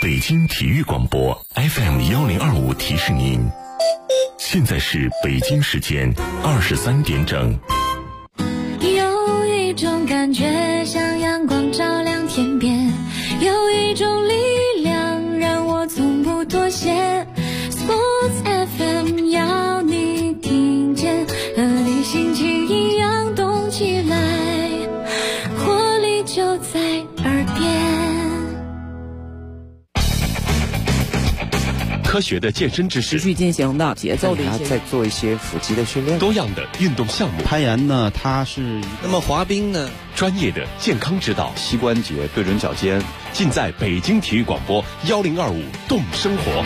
北京体育广播 FM1025提示您，现在是北京时间23点整。 有一种感觉像阳光照亮天边，有一种力量让我从不妥协。 Sports FM 要你听见，和你心情一样动起来，活力就在耳边。 科学的健身知识， 持续进行的节奏的一些， 再做一些腹肌的训练， 多样的运动项目， 攀岩呢，它是那么滑冰呢， 专业的健康指导， 膝关节、对准脚尖， 尽在北京体育广播1025动生活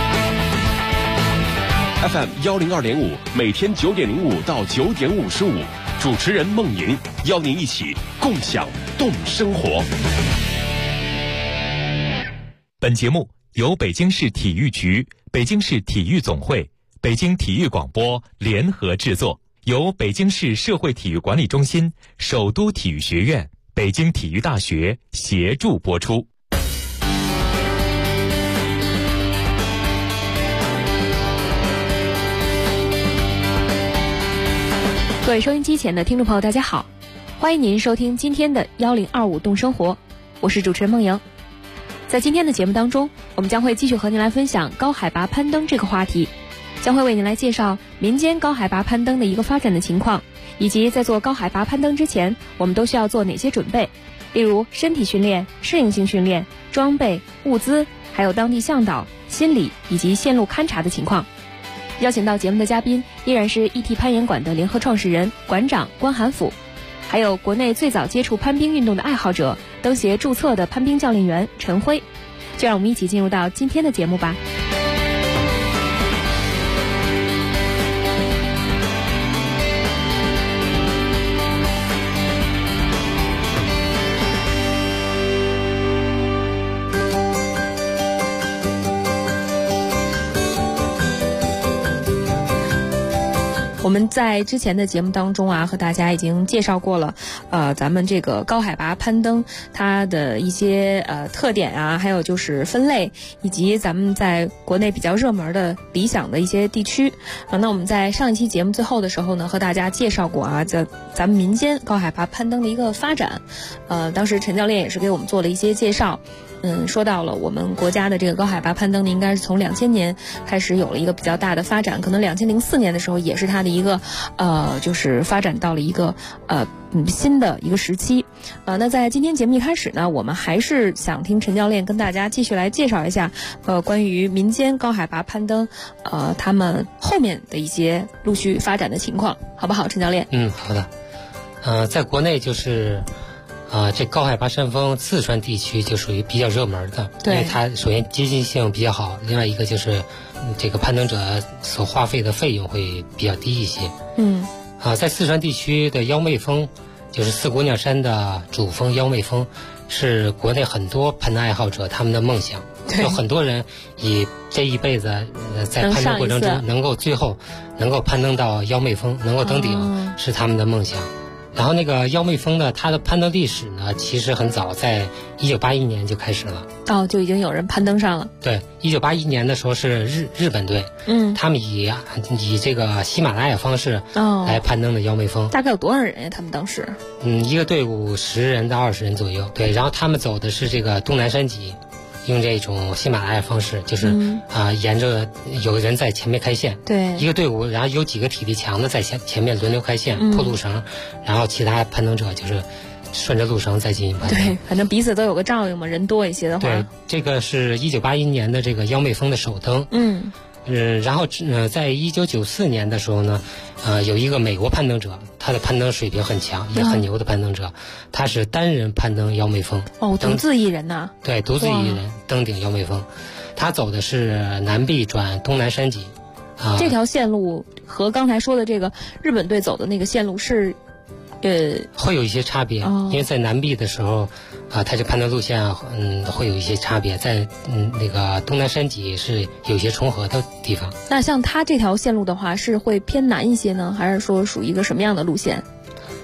FM 102.5，每天9点05到9点55，主持人孟莹邀您一起共享动生活。 本节目由北京市体育局、北京市体育总会、北京体育广播联合制作，由北京市社会体育管理中心、首都体育学院、北京体育大学协助播出。 各位收音机前的听众朋友，大家好，欢迎您收听今天的1025动生活，我是主持人孟莹。在今天的节目当中，我们将会继续和您来分享高海拔攀登这个话题，将会为您来介绍民间高海拔攀登的一个发展的情况，以及在做高海拔攀登之前，我们都需要做哪些准备，例如身体训练、适应性训练、装备、物资，还有当地向导、心理以及线路勘察的情况。邀请到节目的嘉宾依然是 ET 攀岩馆的联合创始人、馆长关寒甫，还有国内最早接触攀冰运动的爱好者、登协注册的攀冰教练员陈辉。就让我们一起进入到今天的节目吧。我们在之前的节目当中啊，和大家已经介绍过了，咱们这个高海拔攀登它的一些特点啊，还有就是分类，以及咱们在国内比较热门的理想的一些地区那我们在上一期节目最后的时候呢，和大家介绍过啊，咱们民间高海拔攀登的一个发展，当时陈教练也是给我们做了一些介绍。说到了我们国家的这个高海拔攀登呢，应该是从2000年开始有了一个比较大的发展，可能2004年的时候也是它的一个就是发展到了一个新的一个时期。那在今天节目一开始呢，我们还是想听陈教练跟大家继续来介绍一下关于民间高海拔攀登他们后面的一些陆续发展的情况，好不好，陈教练？ 好的。在国内就是这高海拔山峰四川地区就属于比较热门的，因为它首先接近性比较好，另外一个就是这个攀登者所花费的费用会比较低一些。在四川地区的幺妹峰，就是四姑娘山的主峰幺妹峰，是国内很多攀登爱好者他们的梦想。有很多人以这一辈子在攀登过程中能够最后能够攀登到幺妹峰，能够登顶，是他们的梦想。然后那个幺妹峰呢，它的攀登历史呢，其实很早，在1981年就开始了。就已经有人攀登上了。 对，1981年的时候是日本队，他们以这个喜马拉雅方式来攀登的幺妹峰。 大概有多少人呀？他们当时？ 一个队伍10人到20人左右。对，然后他们走的是这个东南山脊。用这种喜马拉雅方式，就是沿着有人在前面开线， 对， 一个队伍，然后有几个体力强的在前面轮流开线，铺路绳，然后其他攀登者就是顺着路绳再进行攀登。 对，反正彼此都有个照应嘛，人多一些的话。 对，这个是1981年的这个幺妹峰的首登。然后在1994年的时候呢，有一个美国攀登者，他的攀登水平很强，也很牛的攀登者，他是单人攀登幺妹峰。 独自一人呐？ 对，独自一人登顶幺妹峰。他走的是南壁转东南山脊。 这条线路和刚才说的这个日本队走的那个线路是会有一些差别，因为在南壁的时候它这攀登路线会有一些差别，在那个东南山脊是有些重合的地方。 那像它这条线路的话，是会偏南一些呢，还是说属于一个什么样的路线？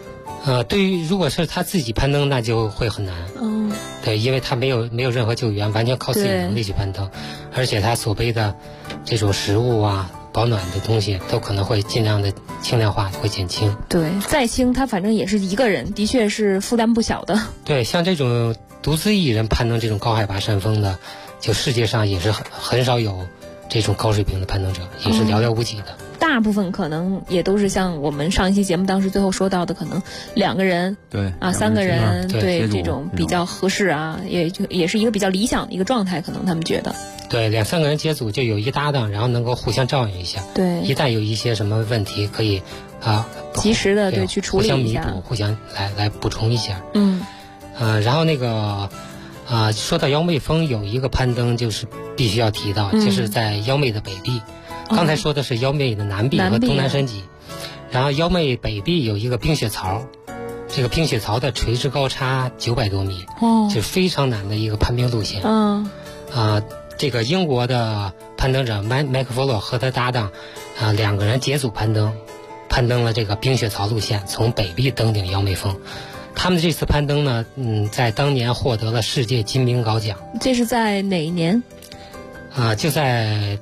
对于如果是他自己攀登，那就会很难。对，因为他没有任何救援，完全靠自己能力去攀登，而且他所背的这种食物啊、保暖的东西都可能会尽量的轻量化，会减轻。 对，再轻他反正也是一个人，的确是负担不小的。 对，像这种独自一人攀登这种高海拔山峰的，就世界上也是很少有这种高水平的攀登者，也是寥寥无几的。 大部分可能也都是像我们上一期节目当时最后说到的，可能2个人， 对啊，3个人，对这种比较合适啊，也是一个比较理想的一个状态，可能他们觉得。 对，2、3个人结组就有一搭档，然后能够互相照应一下。 对， 一旦有一些什么问题，可以及时的去处理一下， 互相弥补，互相来补充一下。然后那个说到妖妹峰，有一个攀登就是必须要提到，就是在妖妹的北壁。刚才说的是妖妹的南壁和东南山脊，然后妖妹北壁有一个冰雪槽，这个冰雪槽的垂直高差900多米，是非常难的一个攀冰路线。这个英国的攀登者麦克弗洛和他搭档2个人结组攀登了这个冰雪槽路线，从北壁登顶妖妹峰。他们这次攀登呢，在当年获得了世界金冰镐奖。 这是在哪一年？ 就在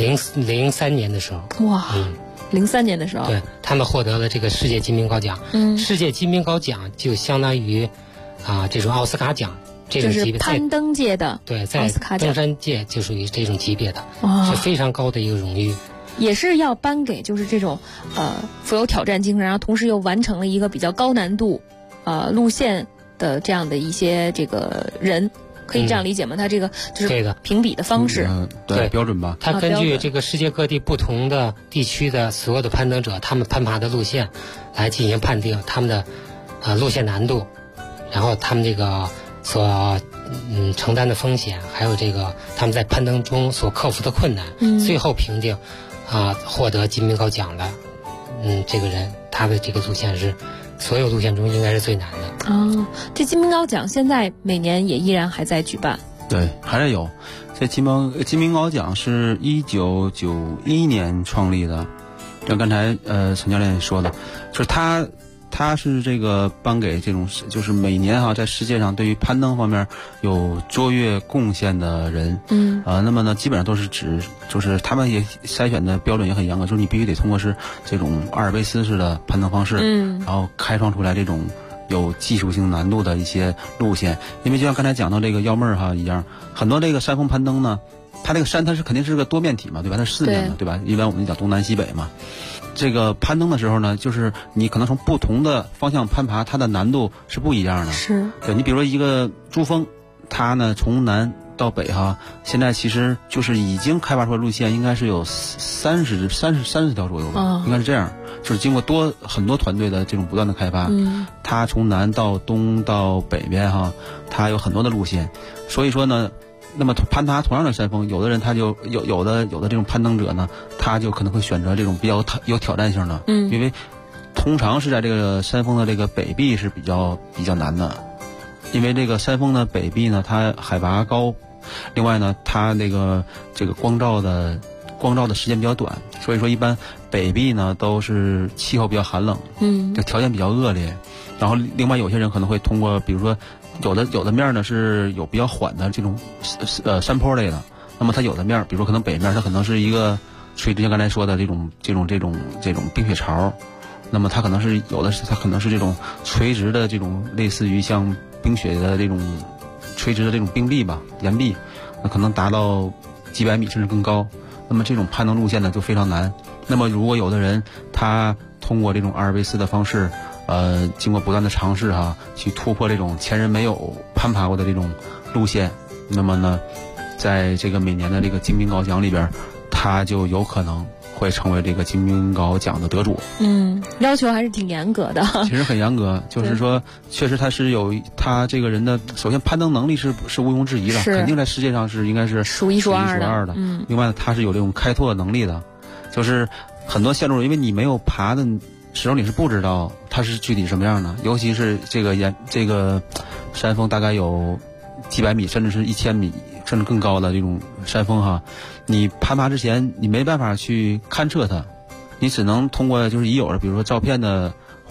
03年的时候。 哇，03年的时候， 对，他们获得了这个世界金冰镐奖。世界金冰镐奖就相当于这种奥斯卡奖这种级别， 就是攀登界的， 对，在登山界就属于这种级别的，是非常高的一个荣誉。 也是要颁给就是这种富有挑战精神，然后同时又完成了一个比较高难度路线的这样的一些这个人。可以这样理解吗？他这个就是评比的方式， 对标准吧。 他根据这个世界各地不同的地区的所有的攀登者，他们攀爬的路线来进行判定他们的路线难度，然后他们这个所承担的风险，还有这个他们在攀登中所克服的困难，最后评定获得金冰镐奖的这个人，他的这个路线是所有路线中应该是最难的。 这金冰镐奖现在每年也依然还在举办。 对，还是有。这金冰镐奖是1991年创立的，像刚才陈教练说的，就是他是这个颁给这种就是每年在世界上对于攀登方面有卓越贡献的人。那么呢基本上都是就是他们也筛选的标准也很严格，就是你必须得通过是这种阿尔卑斯式的攀登方式，然后开创出来这种有技术性难度的一些路线。因为就像刚才讲到这个妖妹一样，很多这个山峰攀登呢，它这个山它是肯定是个多面体嘛，对吧？它是4面的，对吧？一般我们讲东南西北嘛。这个攀登的时候呢，就是你可能从不同的方向攀爬，它的难度是不一样的。是，对，你比如说一个珠峰，它呢从南到北现在其实就是已经开发出来路线，应该是有30条左右吧，应该是这样。就是经过很多团队的这种不断的开发，它从南到东到北边它有很多的路线，所以说呢。那么攀爬同样的山峰，有的人他就有的这种攀登者呢，他就可能会选择这种比较有挑战性的，因为通常是在这个山峰的这个北壁是比较难的，因为这个山峰的北壁呢，它海拔高，另外呢，它这个光照的时间比较短，所以说一般北壁呢都是气候比较寒冷，这条件比较恶劣，然后另外有些人可能会通过比如说。有的面呢是有比较缓的这种山坡类的，那么它有的面，比如说可能北面它可能是一个垂直，像刚才说的这种冰雪槽，那么它可能是它可能是这种垂直的这种类似于像冰雪的这种垂直的这种冰壁吧，岩壁，那可能达到几百米甚至更高。那么这种攀登路线呢就非常难。那么如果有的人他通过这种阿尔卑斯的方式。经过不断的尝试去突破这种前人没有攀爬过的这种路线，那么呢，在这个每年的这个金冰镐奖里边，他就有可能会成为这个金冰镐奖的得主。 要求还是挺严格的。 其实很严格，就是说，确实他是有他这个人的，首先攀登能力是毋庸置疑的，肯定在世界上是应该是数一数二的。 另外他是有这种开拓能力的，就是很多线路，因为你没有爬的。时候你是不知道它是具体什么样的，尤其是这个山峰大概有几百米甚至是1000米甚至更高的这种山峰你攀爬之前你没办法去勘测它，你只能通过就是已有的比如说照片的或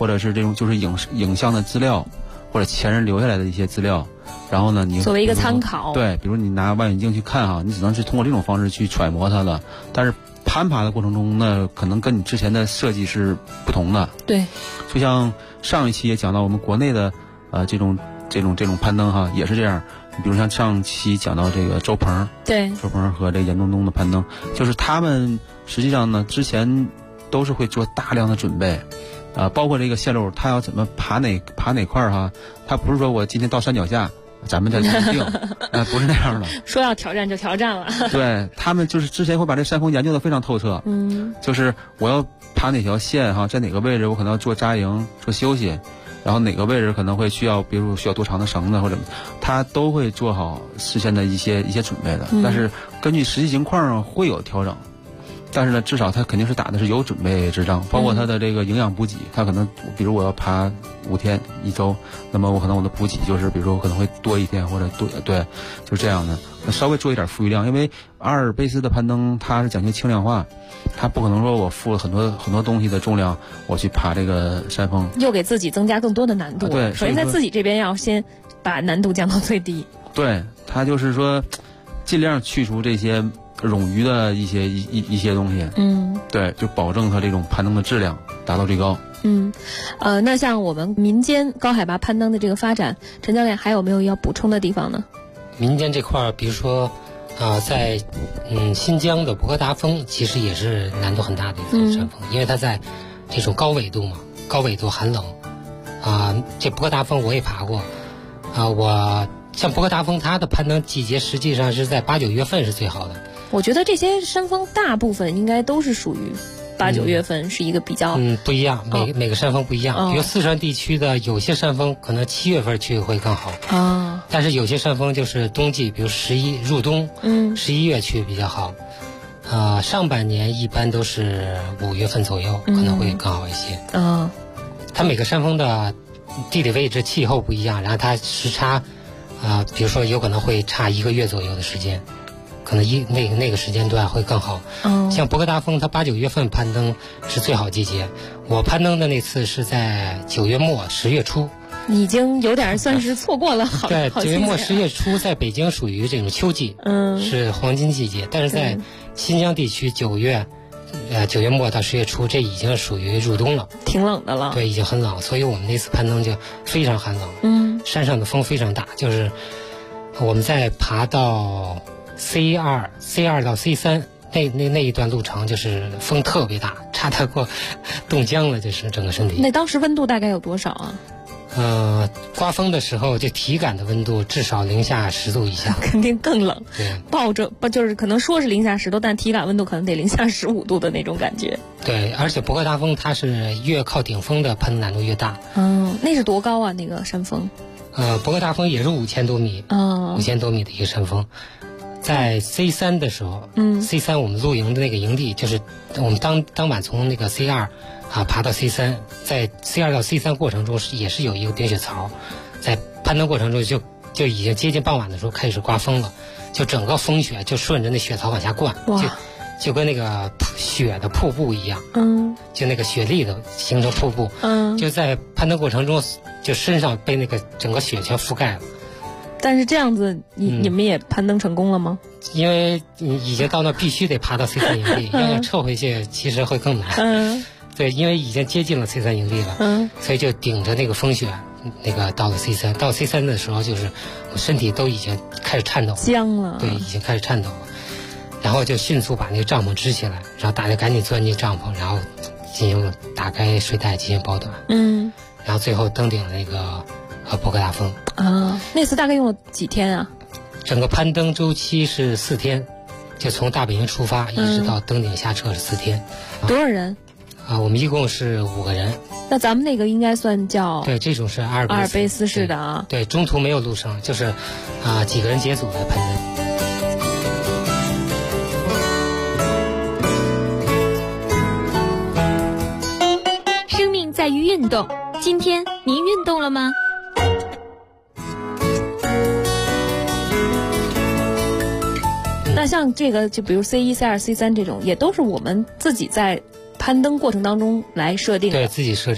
或者是这种就是影像的资料，或者前人留下来的一些资料，然后呢，你作为一个参考， 对，比如你拿望远镜去看哈，你只能是通过这种方式去揣摩它的，但是攀爬的过程中呢，可能跟你之前的设计是不同的。 对， 就像上一期也讲到我们国内的这种攀登哈，也是这样。比如像上期讲到这个周鹏， 对， 周鹏和这个严冬冬的攀登，就是他们实际上呢之前都是会做大量的准备，包括这个线路他要怎么爬哪块哈，他不是说我今天到山脚下咱们再定，不是那样的。 说要挑战就挑战了。 对，他们就是之前会把这山峰研究得非常透彻，就是我要爬哪条线哈，在哪个位置我可能要做扎营做休息。然后哪个位置可能会需要，比如需要多长的绳子或者，他都会做好事先的一些准备的。但是根据实际情况会有调整，但是呢，至少他肯定是打的是有准备之仗，包括他的这个营养补给，他可能比如我要爬5天1周，那么我可能我的补给就是比如说我可能会多1天或者对，就是这样的，稍微做一点富裕量，因为阿尔卑斯的攀登它是讲究轻量化。他不可能说我付了很多东西的重量，我去爬这个山峰， 又给自己增加更多的难度。 对， 首先在自己这边要先把难度降到最低。 对，他就是说尽量去除这些冗余的一些东西。对，就保证它这种攀登的质量达到最高。 那像我们民间高海拔攀登的这个发展，陈教练还有没有要补充的地方呢？ 民间这块，比如说。在新疆的博格达峰其实也是难度很大的一个山峰，因为它在这种高纬度嘛，高纬度寒冷这博格达峰我也爬过我像博格达峰它的攀登季节实际上是在8、9月份是最好的。 我觉得这些山峰大部分应该都是属于8、9月份是一个比较不一样，每个山峰不一样。比如四川地区的有些山峰可能7月份去会更好但是有些山峰就是冬季，比如入冬11月去比较好上半年一般都是5月份左右可能会更好一些它每个山峰的地理位置气候不一样，然后它时差比如说有可能会差1个月左右的时间，可能那个时间段会更好像博格达峰它8、9月份攀登是最好季节，我攀登的那次是在9月末10月初， 已经有点算是错过了好对，9月末10月初在北京属于这种秋季是黄金季节，但是在新疆地区9月末到10月初这已经属于入冬了， 挺冷的了。 对，已经很冷，所以我们那次攀登就非常寒冷山上的风非常大，就是我们在爬到C2到 C3那一段路程就是风特别大，差点给我冻僵了，就是整个身体。 那当时温度大概有多少啊？ 刮风的时候就体感的温度至少零下10度以下， 肯定更冷。 对， 抱着就是可能说是零下10度，但体感温度可能得零下15度的那种感觉。 对，而且博格达峰它是越靠顶峰的攀登难度越大。 那是多高啊？那个山峰？ 博格达峰也是5000多米，5000多米的一个山峰。在 C3 的时候，C3 我们露营的那个营地，就是我们当晚从那个 C2爬到 C3，在 C2 到 C3 过程中也是有一个冰雪槽，在攀登过程中就已经接近傍晚的时候开始刮风了，就整个风雪就顺着那雪槽往下灌，就跟那个雪的瀑布一样，就那个雪粒的形成瀑布，就在攀登过程中就身上被那个整个雪全覆盖了。 但是这样子你们也攀登成功了吗？ 因为你已经到那必须得爬到 C3 营地，要想撤回去其实会更难。对，因为已经接近了 C3 营地了，所以就顶着那个风雪，那个到了 C3。到 C3 的时候，就是我身体都已经开始颤抖， 僵了。对， 已经开始颤抖了。然后就迅速把那个帐篷支起来，然后大家赶紧钻进帐篷，然后进行打开睡袋进行保暖。然后最后登顶了那个博格达峰。 那次大概用了几天啊？ 整个攀登周期是4天，就从大本营出发一直到登顶下撤是4天。 多少人？ 我们一共是5个人。 那咱们那个应该算叫对，这种是阿尔卑斯式的啊。 对，中途没有路程，就是几个人结组的攀登。 生命在于运动，今天您运动了吗？ 那像这个，就比如 C1、C2、C3 这种，也都是我们自己在攀登过程当中来设定的。 对，自己设置。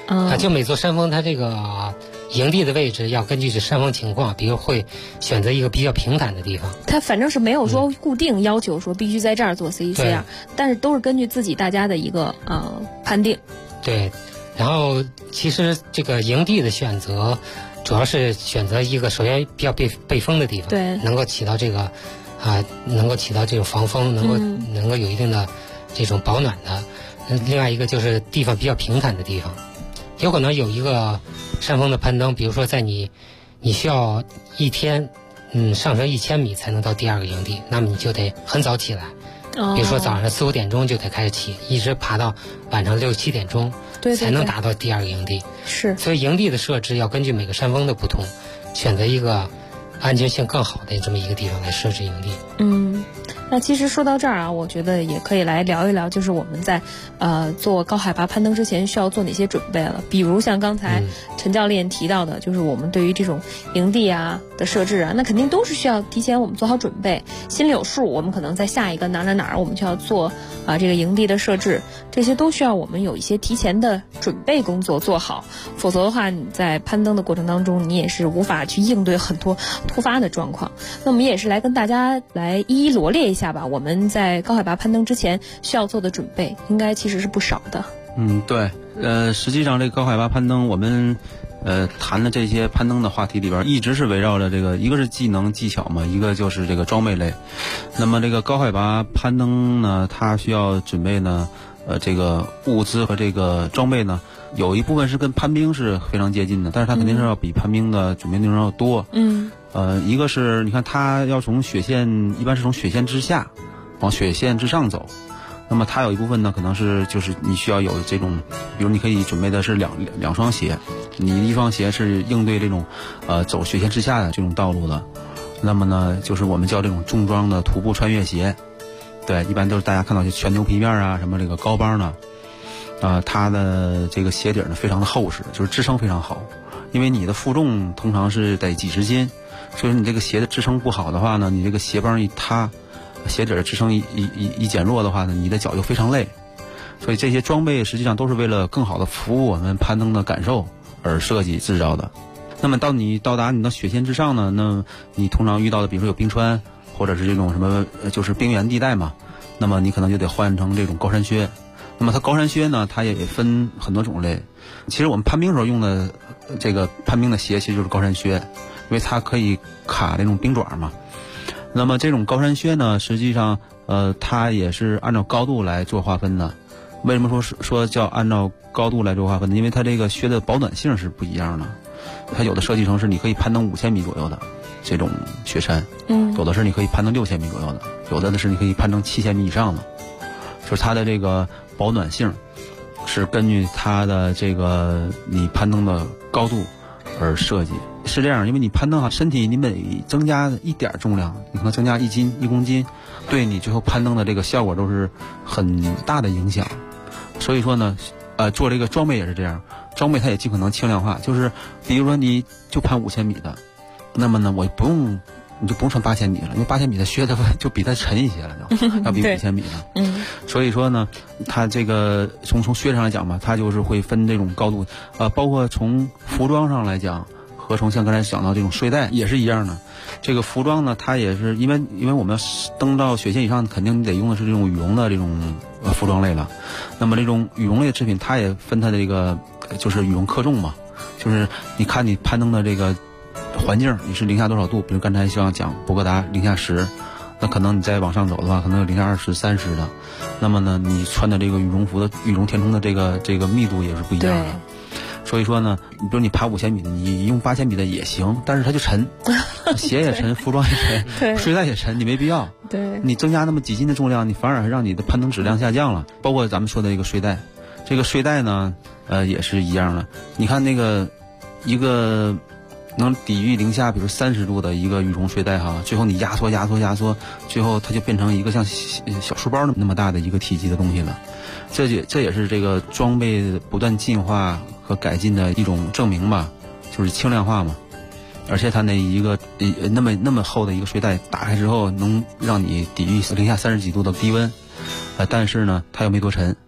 就每座山峰它这个营地的位置要根据这山峰情况，比如会选择一个比较平坦的地方。 它反正是没有说固定要求说必须在这儿做 CECR，但是都是根据自己大家的一个判定。 对，然后其实这个营地的选择，主要是选择一个首先比较背风的地方， 对， 能够起到这个能够起到这种防风，能够有一定的这种保暖的。另外一个就是地方比较平坦的地方，有可能有一个山峰的攀登，比如说在你需要一天上升1000米才能到第二个营地，那么你就得很早起来。比如说早上4、5点钟就得开始起，一直爬到晚上6、7点钟，才能达到第二个营地。 是， 所以营地的设置要根据每个山峰的不同，选择一个安全性更好的这么一个地方来设置营地。 那其实说到这儿啊，我觉得也可以来聊一聊，就是我们在做高海拔攀登之前需要做哪些准备了。比如像刚才陈教练提到的，就是我们对于这种营地的设置那肯定都是需要提前我们做好准备，心里有数，我们可能在下一个哪儿我们就要做这个营地的设置，这些都需要我们有一些提前的准备工作做好，否则的话你在攀登的过程当中你也是无法去应对很多突发的状况。那我们也是来跟大家来一一罗列一下吧，我们在高海拔攀登之前需要做的准备应该其实是不少的。 对，实际上这个高海拔攀登我们谈的这些攀登的话题里边，一直是围绕着这个，一个是技能技巧嘛，一个就是这个装备类。那么这个高海拔攀登呢，它需要准备呢这个物资和这个装备呢，有一部分是跟攀冰是非常接近的，但是它肯定是要比攀冰的准备内容要多。一个是你看它要从雪线，一般是从雪线之下往雪线之上走，那么它有一部分呢可能是就是你需要有这种，比如你可以准备的是两双鞋，你一双鞋是应对这种走雪线之下的这种道路的，那么呢就是我们叫这种重装的徒步穿越鞋。对，一般都是大家看到就全牛皮面什么这个高帮呢，它的这个鞋底呢非常的厚实，就是支撑非常好，因为你的负重通常是得几十斤，所以你这个鞋的支撑不好的话呢，你这个鞋帮一塌，鞋底的支撑一减弱的话呢，你的脚就非常累。所以这些装备实际上都是为了更好的服务我们攀登的感受而设计制造的。那么你到达你的雪线之上呢，那你通常遇到的比如说有冰川或者是这种什么就是冰原地带嘛，那么你可能就得换成这种高山靴。那么它高山靴呢，它也分很多种类。其实我们攀冰时候用的这个攀冰的鞋其实就是高山靴，因为它可以卡那种冰爪嘛。那么这种高山靴呢，实际上它也是按照高度来做划分的。为什么说叫按照高度来做划分呢？因为它这个靴的保暖性是不一样的。它有的设计成是你可以攀登5000米左右的这种雪山，有的是你可以攀登6000米左右的，有的是你可以攀登7000米以上的。就是它的这个保暖性是根据它的这个你攀登的高度而设计。是这样，因为你攀登身体你每增加一点重量，你可能增加1公斤，对你最后攀登的这个效果都是很大的影响。所以说呢做这个装备也是这样，装备它也尽可能轻量化，就是比如说你就攀5000米的，那么呢你就不用穿8000米了，因为8000米的靴子就比它沉一些了，要比5000米的。所以说呢，它这个从靴上来讲吧，它就是会分这种高度，包括从服装上来讲，和从像刚才讲到这种睡袋也是一样的。这个服装呢，它也是因为我们要登到雪线以上，肯定你得用的是这种羽绒的这种服装类了。那么这种羽绒类的制品，它也分它的这个就是羽绒克重嘛，就是你看你攀登的这个环境，你是零下多少度？比如刚才像讲博格达零下10，那可能你再往上走的话，可能有零下20、30的。那么呢，你穿的这个羽绒服的羽绒填充的这个密度也是不一样的。所以说呢，比如你爬5000米的，你用8000米的也行，但是它就沉，鞋也沉，服装也沉，睡袋也沉，你没必要。 对， 你增加那么几斤的重量，你反而还让你的攀登质量下降了。包括咱们说的这个睡袋，这个睡袋呢，也是一样的。你看那个一个能抵御零下比如30度的一个羽绒睡袋最后你压缩，最后它就变成一个像小书包那么大的一个体积的东西了。这也是这个装备不断进化和改进的一种证明吧，就是轻量化嘛。而且它那一个那么厚的一个睡袋打开之后，能让你抵御零下30几度的低温，但是呢它又没多沉，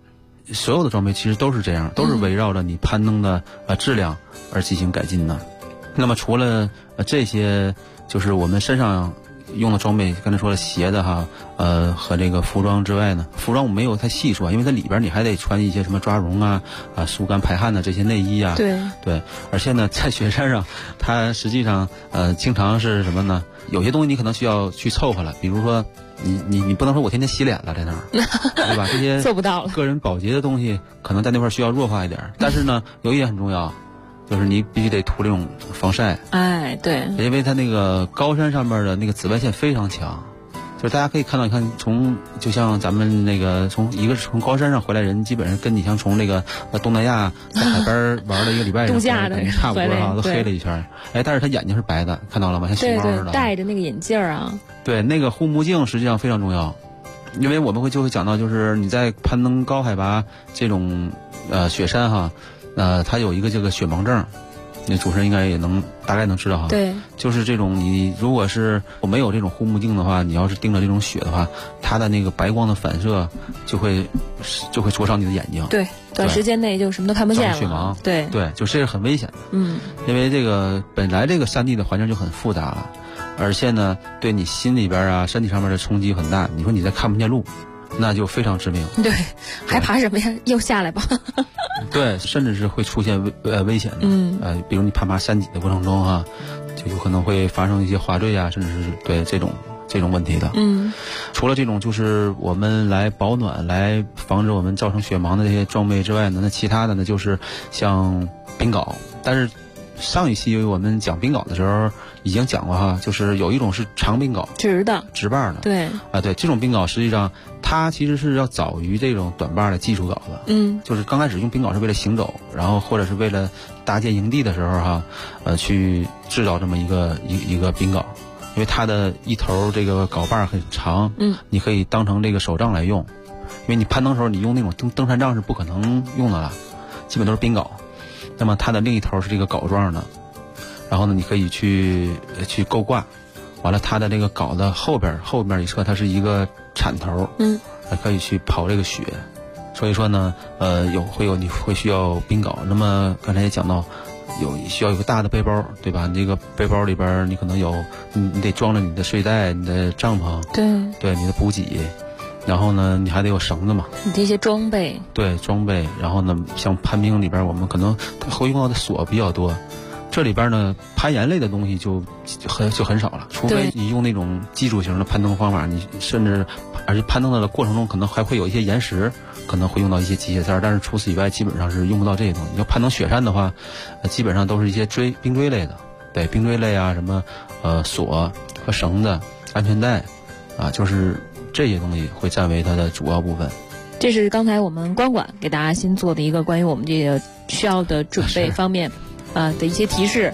所有的装备其实都是这样，都是围绕着你攀登的质量而进行改进的。那么除了这些，就是我们身上用的装备，刚才说了鞋的哈，和这个服装之外呢，服装我没有太细说，因为它里边你还得穿一些什么抓绒啊、速干排汗的这些内衣啊。 对， 而且呢，在雪山上，它实际上经常是什么呢？有些东西你可能需要去凑合了，比如说你不能说我天天洗脸了在那儿，对吧？这些做不到了。 个人保洁的东西可能在那块需要弱化一点，但是呢，有一点很重要。就是你必须得涂这种防晒， 哎，对， 因为它那个高山上面的那个紫外线非常强，就是大家可以看到，你看就像咱们那个从高山上回来人，基本上跟你像从那个东南亚在海边玩了一个礼拜度假的差不多啊，都黑了一圈。哎，但是他眼睛是白的，看到了吗？像熊猫似的。 对，戴着那个眼镜啊。 对，那个护目镜实际上非常重要，因为我们就会讲到，就是你在攀登高海拔这种雪山哈。它有一个这个雪盲症，那主持人应该也大概能知道哈。 对， 就是这种你如果是没有这种护目镜的话，你要是盯着这种雪的话，它的那个白光的反射就会灼伤你的眼睛。 对，短时间内就什么都看不见了。 雪盲。 对， 就这是很危险的。因为这个本来这个山地的环境就很复杂了，而且呢，对你心里边身体上面的冲击很大。你说你再看不见路，那就非常致命。 对，还爬什么呀？又下来吧。 对，甚至是会出现危险的。比如你攀爬山脊的过程中哈，就有可能会发生一些滑坠啊，甚至是对这种问题的。除了这种就是我们来保暖、来防止我们造成雪盲的这些装备之外呢，那其他的呢就是像冰镐。但是上一期我们讲冰镐的时候已经讲过哈，就是有一种是长冰镐，直把的。 对对，这种冰镐实际上它其实是要早于这种短把的技术镐的。就是刚开始用冰镐是为了行走，然后或者是为了搭建营地的时候哈，去制造这么一个冰镐，因为它的一头这个镐把很长，你可以当成这个手杖来用，因为你攀登的时候你用那种登山杖是不可能用的了，基本都是冰镐。那么它的另一头是这个镐状的，然后呢，你可以去勾挂，完了它的这个镐的后边一侧它是一个铲头，还可以去刨这个雪。所以说呢，你会需要冰镐。那么刚才也讲到，需要有个大的背包，对吧？你这个背包里边你可能你得装着你的睡袋、你的帐篷，对，你的补给。然后呢，你还得有绳子嘛， 你这些装备。 对，装备。然后呢，像攀冰里边我们可能会用到的锁比较多，这里边呢攀岩类的东西就很少了，除非你用那种基础型的攀登方法，你甚至而且攀登的过程中可能还会有一些岩石，可能会用到一些机械塞，但是除此以外基本上是用不到这些东西。要攀登雪山的话，基本上都是一些冰锥类的，对，冰锥类啊，什么锁和绳子、安全带啊，就是这些东西会占为它的主要部分。 这是刚才我们光管给大家新做的一个关于我们这个需要的准备方面的一些提示。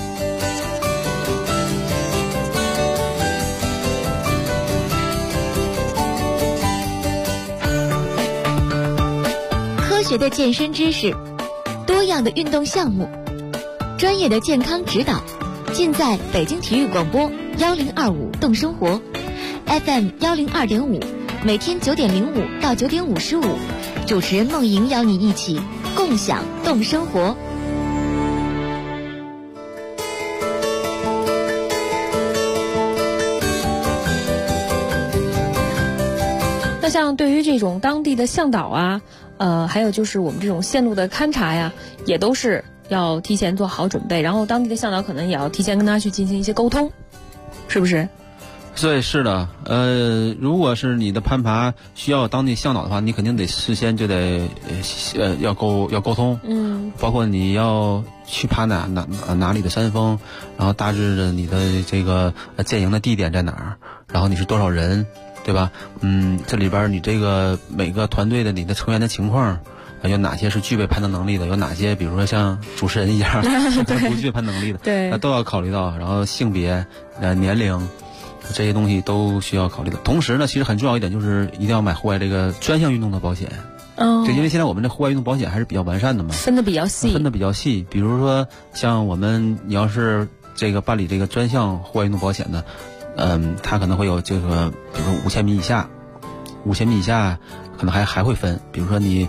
科学的健身知识，多样的运动项目，专业的健康指导，尽在北京体育广播1025动生活 FM 102.5，每天9点05到9点55，主持人梦莹邀你一起共享动生活。 那像对于这种当地的向导啊，还有就是我们这种线路的勘察呀，也都是要提前做好准备，然后当地的向导可能也要提前跟他去进行一些沟通，是不是？ 对，是的。如果是你的攀爬需要当地向导的话，你肯定得事先就得要沟通，包括你要去爬哪里的山峰，然后大致的你的这个建营的地点在哪儿，然后你是多少人，对吧？这里边你这个每个团队的你的成员的情况，有哪些是具备攀登能力的，有哪些比如说像主持人一样不具备攀登能力的， 对， 都要考虑到。然后性别、年龄这些东西都需要考虑的。同时呢，其实很重要一点就是一定要买户外这个专项运动的保险。就因为现在我们这户外运动保险还是比较完善的嘛， 分得比较细。 比如说像你要是这个办理这个专项户外运动保险的，它可能会有这个，比如说5000米以下可能还会分。比如说你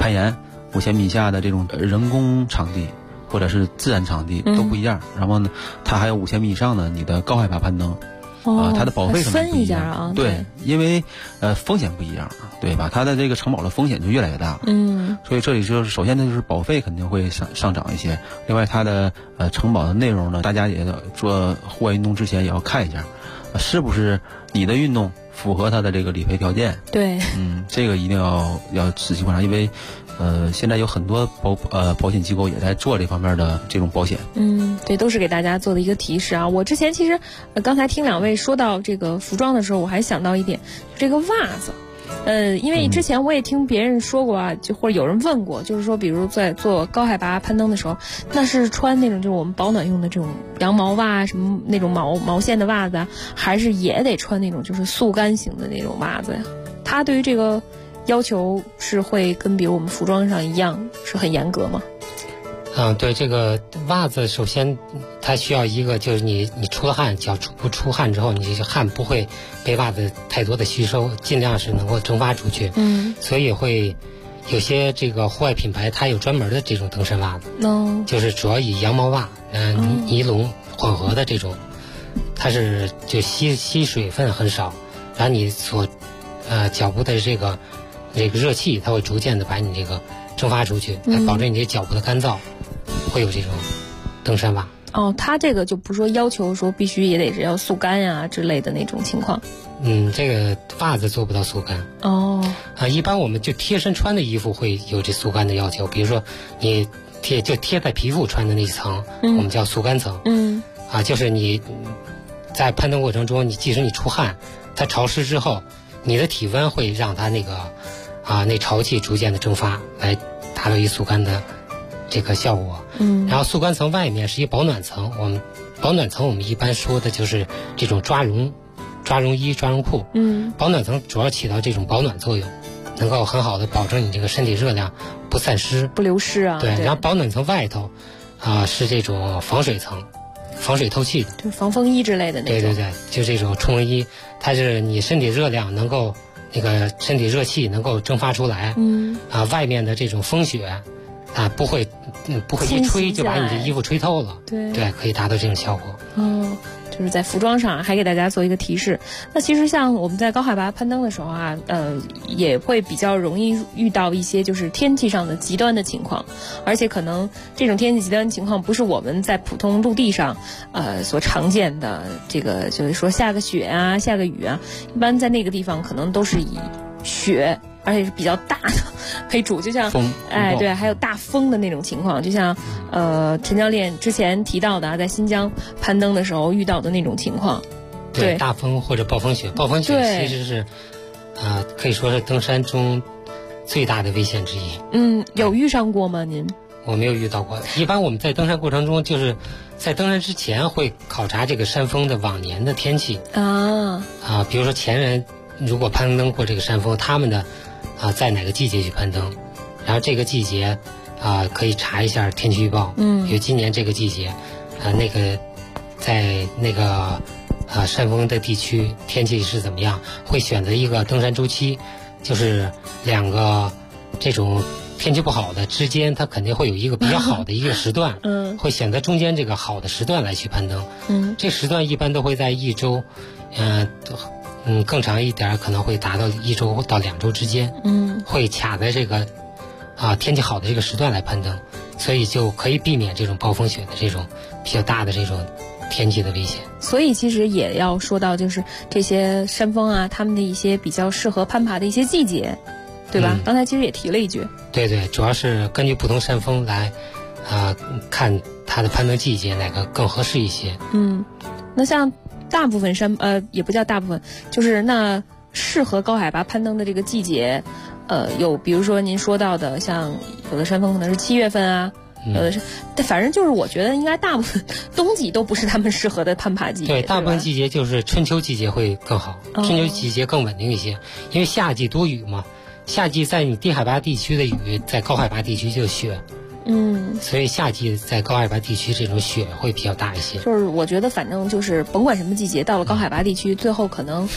攀岩5000米以下的这种人工场地或者是自然场地都不一样。然后呢，它还有5000米以上的你的高海拔攀登。它的保费可能不一样啊， 对，因为风险不一样，对吧？它的这个承保的风险就越来越大，所以这里就是首先呢就是保费肯定会上涨一些，另外它的承保的内容呢，大家也做户外运动之前也要看一下，是不是你的运动符合它的这个理赔条件？ 对， 这个一定要仔细观察，因为现在有很多保险机构也在做这方面的这种保险。 对，都是给大家做的一个提示啊。我之前其实刚才听两位说到这个服装的时候，我还想到一点，这个袜子。因为之前我也听别人说过啊，就或者有人问过，就是说，比如在做高海拔攀登的时候，那是穿那种就是我们保暖用的这种羊毛袜，什么那种毛线的袜子啊，还是也得穿那种就是速干型的那种袜子呀？它对于这个要求是会跟比如我们服装上一样，是很严格吗？ 对，这个袜子首先它需要一个就是你出了汗，脚不出汗之后，你这汗不会被袜子太多的吸收，尽量是能够蒸发出去。所以会有些这个户外品牌它有专门的这种登山袜子，就是主要以羊毛袜、尼龙混合的这种，它是就吸水分很少，然后你所脚部的这个热气，它会逐渐的把你这个蒸发出去，来保证你这脚部的干燥。会有这种登山袜。 它这个就不是说要求说必须也得是要速干呀之类的那种情况。 这个袜子做不到速干。一般我们就贴身穿的衣服会有这速干的要求，比如说你贴在皮肤穿的那一层，我们叫速干层。就是你在攀登过程中，即使你出汗，它潮湿之后，你的体温会让它那个那潮气逐渐的蒸发，来达到一速干的这个效果。然后速干层外面是一保暖层，保暖层我们一般说的就是这种抓绒衣、抓绒裤。保暖层主要起到这种保暖作用，能够很好的保证你这个身体热量不散失、 不流失啊。 对，然后保暖层外头是这种防水层，防水透气， 就防风衣之类的那种。 对，就这种冲锋衣，它是你身体热量能够那个身体热气能够蒸发出来。外面的这种风雪不会一吹就把你的衣服吹透了。对，可以达到这种效果。 就是在服装上还给大家做一个提示。那其实像我们在高海拔攀登的时候也会比较容易遇到一些就是天气上的极端的情况，而且可能这种天气极端情况不是我们在普通陆地上所常见的，这个就是说下个雪啊、下个雨啊，一般在那个地方可能都是以雪，而且是比较大的为主，就像风， 对，还有大风的那种情况，就像陈教练之前提到的，在新疆攀登的时候遇到的那种情况。 对，大风或者暴风雪，暴风雪其实是可以说是登山中最大的危险之一。 有遇上过吗？您？ 我没有遇到过。一般我们在登山过程中，就是在登山之前会考察这个山峰的往年的天气比如说前人如果攀登过这个山峰，他们的在哪个季节去攀登，然后这个季节可以查一下天气预报。比如今年这个季节那个在那个山峰的地区天气是怎么样，会选择一个登山周期，就是两个这种天气不好的之间，它肯定会有一个比较好的一个时段。会选择中间这个好的时段来去攀登。这时段一般都会在1周更长一点可能会达到1周到2周之间。会卡在这个天气好的这个时段来攀登，所以就可以避免这种暴风雪的这种比较大的这种天气的危险。 所以其实也要说到就是这些山峰他们的一些比较适合攀爬的一些季节，对吧？刚才其实也提了一句。对， 主要是根据不同山峰来看它的攀登季节哪个更合适一些。 那像大部分也不叫大部分，就是那适合高海拔攀登的这个季节，有比如说您说到的，像有的山峰可能是7月份有的是，反正就是我觉得应该大部分冬季都不是他们适合的攀爬季节。 对，大部分季节就是春秋季节会更好，春秋季节更稳定一些，因为夏季多雨嘛，夏季在你低海拔地区的雨，在高海拔地区就雪。所以夏季在高海拔地区这种雪会比较大一些。 就是我觉得反正就是甭管什么季节，到了高海拔地区，最后可能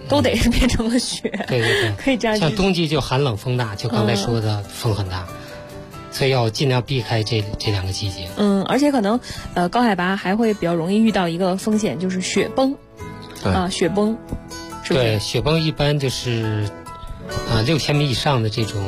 都得是变成了雪。 对对对， 可以这样。 像冬季就寒冷风大，就刚才说的风很大，所以要尽量避开这2个季节。 而且可能高海拔还会比较容易遇到一个风险，就是雪崩。雪崩，是不是？ 对，雪崩一般就是6000米以上的这种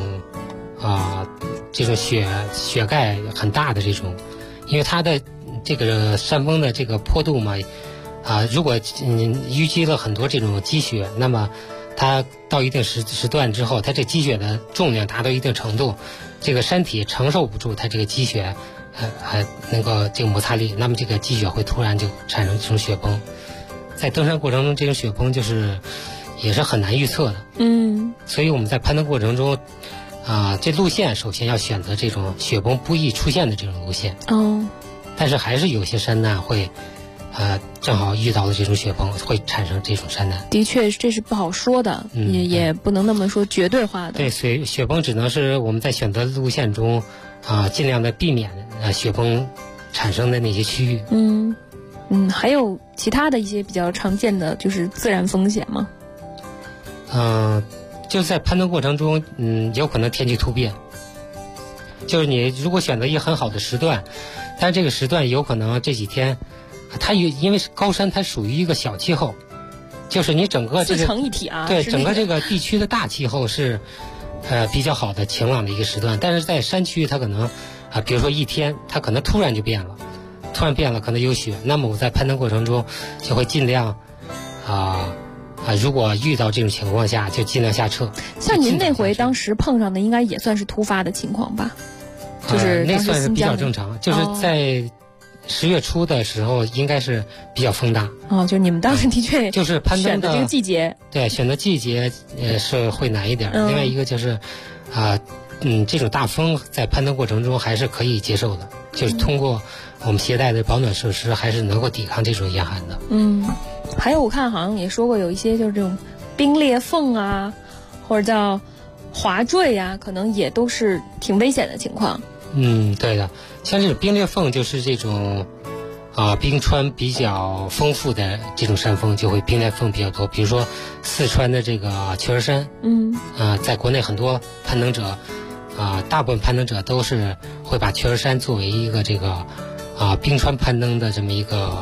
雪盖很大的这种，因为它的这个山峰的这个坡度嘛，如果淤积了很多这种积雪，那么它到一定时段之后，它这积雪的重量达到一定程度，这个山体承受不住它这个积雪能够这个摩擦力，那么这个积雪会突然就产生这种雪崩。在登山过程中，这种雪崩也是很难预测的。所以我们在攀登过程中，这路线首先要选择这种雪崩不易出现的这种路线。但是还是有些山难会，正好遇到了这种雪崩，会产生这种山难。 的确，这是不好说的，也不能那么说绝对化的。 对，所以雪崩只能是我们在选择路线中，尽量的避免雪崩产生的那些区域。 还有其他的一些比较常见的就是自然风险吗？ 就在攀登过程中，有可能天气突变。就是你如果选择一个很好的时段，但这个时段有可能这几天，它因为是高山，它属于一个小气候，就是你整个这个自成一体啊。 对，整个这个地区的大气候是比较好的晴朗的一个时段，但是在山区它可能比如说一天，它可能突然变了，可能有雪。那么我在攀登过程中就会尽量如果遇到这种情况下，就尽量下撤。 像您那回当时碰上的，应该也算是突发的情况吧？就是那算是比较正常，就是在10月初的时候，应该是比较风大。 就是你们当时的确就是攀登的这个季节， 对，选择季节是会难一点。另外一个就是这种大风在攀登过程中还是可以接受的，就是通过我们携带的保暖设施，还是能够抵抗这种严寒的。 还有我看好像也说过，有一些就是这种冰裂缝啊，或者叫滑坠啊，可能也都是挺危险的情况。 对的，像这种冰裂缝就是这种冰川比较丰富的这种山峰，就会冰裂缝比较多。比如说四川的这个雀儿山，在国内很多攀登者，大部分攀登者都是会把雀儿山作为一个这个冰川攀登的这么一个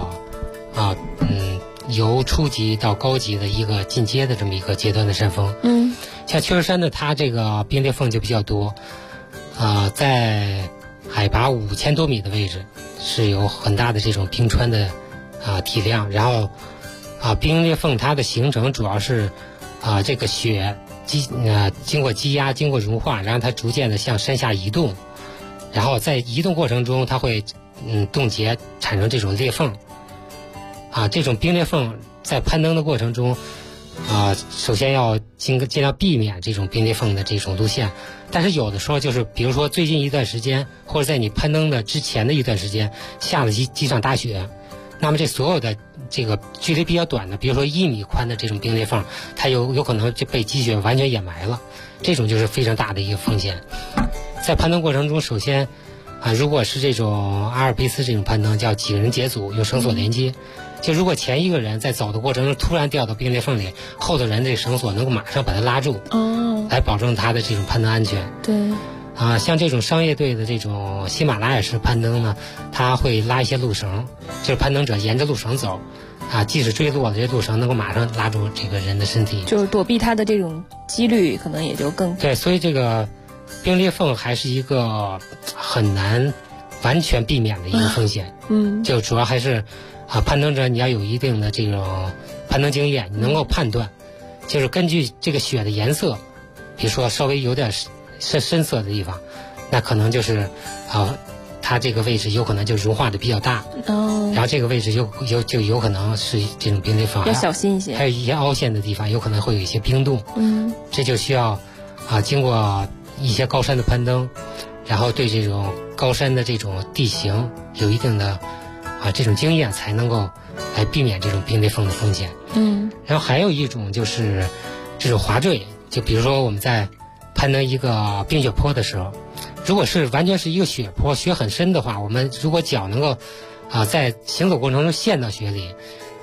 由初级到高级的一个进阶的这么一个阶段的山峰。像雀儿山呢，它这个冰裂缝就比较多，在海拔5000多米的位置是有很大的这种冰川的体量。然后冰裂缝它的形成主要是这个雪经过积压，经过融化，然后它逐渐的向山下移动，然后在移动过程中它会冻结产生这种裂缝。这种冰裂缝在攀登的过程中首先要尽量避免这种冰裂缝的这种路线。但是有的时候就是比如说最近一段时间，或者在你攀登的之前的一段时间下了几场大雪，那么这所有的这个距离比较短的，比如说1米宽的这种冰裂缝，它有可能就被积雪完全掩埋了，这种就是非常大的一个风险。在攀登过程中，首先如果是这种阿尔卑斯这种攀登，叫几个人结组，用绳索连接。就如果前一个人在走的过程中突然掉到冰裂缝里，后头人这绳索能够马上把他拉住，来保证他的这种攀登安全。 对。 像这种商业队的这种喜马拉雅式攀登呢，他会拉一些路绳，就是攀登者沿着路绳走，即使坠落了，这路绳能够马上拉住这个人的身体， 就是躲避他的这种几率可能也就更对。所以这个冰裂缝还是一个很难完全避免的一个风险。就主要还是攀登者你要有一定的这种攀登经验，你能够判断，就是根据这个雪的颜色，比如说稍微有点深色的地方，那可能就是它这个位置有可能就融化的比较大，然后这个位置就有可能是这种冰裂缝， 要小心一些。 还有一些凹陷的地方，有可能会有一些冰冻。这就需要经过一些高山的攀登，然后对这种高山的这种地形有一定的这种经验，才能够来避免这种冰裂缝的风险。然后还有一种就是这种滑坠，就比如说我们在攀登一个冰雪坡的时候，如果是完全是一个雪坡，雪很深的话，我们如果脚能够在行走过程中陷到雪里，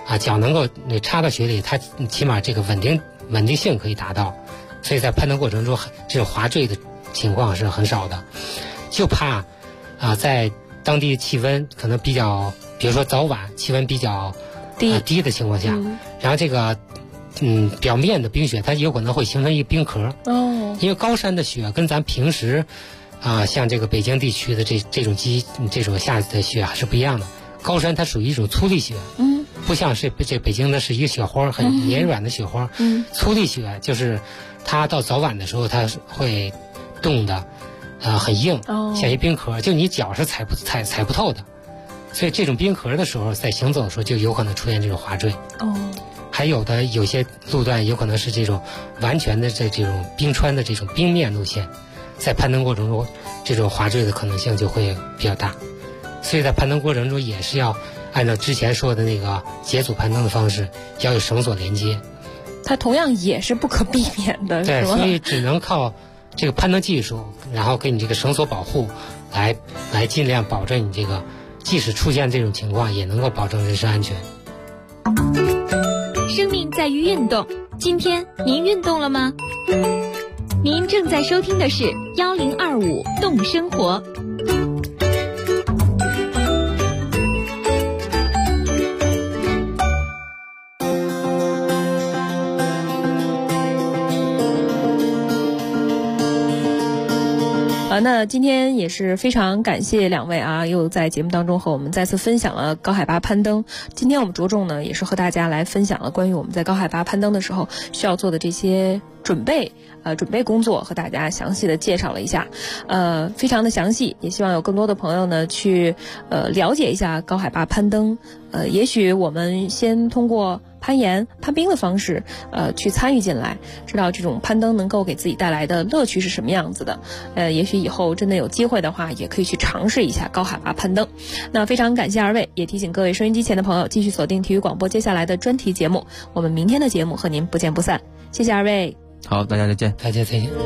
脚能够插到雪里，它起码这个稳定性可以达到，所以在攀登过程中这种滑坠的情况是很少的，就怕在当地气温可能比较，比如说早晚气温比较低的情况下，然后这个表面的冰雪它有可能会形成一个冰壳。因为高山的雪跟咱平时像这个北京地区的这种下的雪还是不一样的。高山它属于一种粗粒雪，不像是这北京的是一个雪花，很绵软的雪花。粗粒雪就是它到早晚的时候它会冻的很硬，像一冰壳，就你脚是踩不透的。所以这种冰壳的时候，在行走的时候就有可能出现这种滑坠。还有些路段有可能是这种完全的这种冰川的这种冰面路线，在攀登过程中这种滑坠的可能性就会比较大。所以在攀登过程中也是要按照之前说的那个节组攀登的方式，要有绳索连接。 它同样也是不可避免的， 对， 是吧？ 所以只能靠这个攀登技术，然后给你这个绳索保护，来尽量保证你这个，即使出现这种情况，也能够保证人身安全。 生命在于运动，今天您运动了吗？您正在收听的是1025动生活。 那今天也是非常感谢两位又在节目当中和我们再次分享了高海拔攀登。今天我们着重呢，也是和大家来分享了关于我们在高海拔攀登的时候需要做的这些准备工作，和大家详细的介绍了一下，非常的详细，也希望有更多的朋友呢去了解一下高海拔攀登。也许我们先通过攀岩、攀冰的方式，去参与进来，知道这种攀登能够给自己带来的乐趣是什么样子的。也许以后真的有机会的话，也可以去尝试一下高海拔攀登。那非常感谢二位，也提醒各位收音机前的朋友继续锁定体育广播接下来的专题节目。我们明天的节目和您不见不散。谢谢二位。 好，大家再见。 大家再见。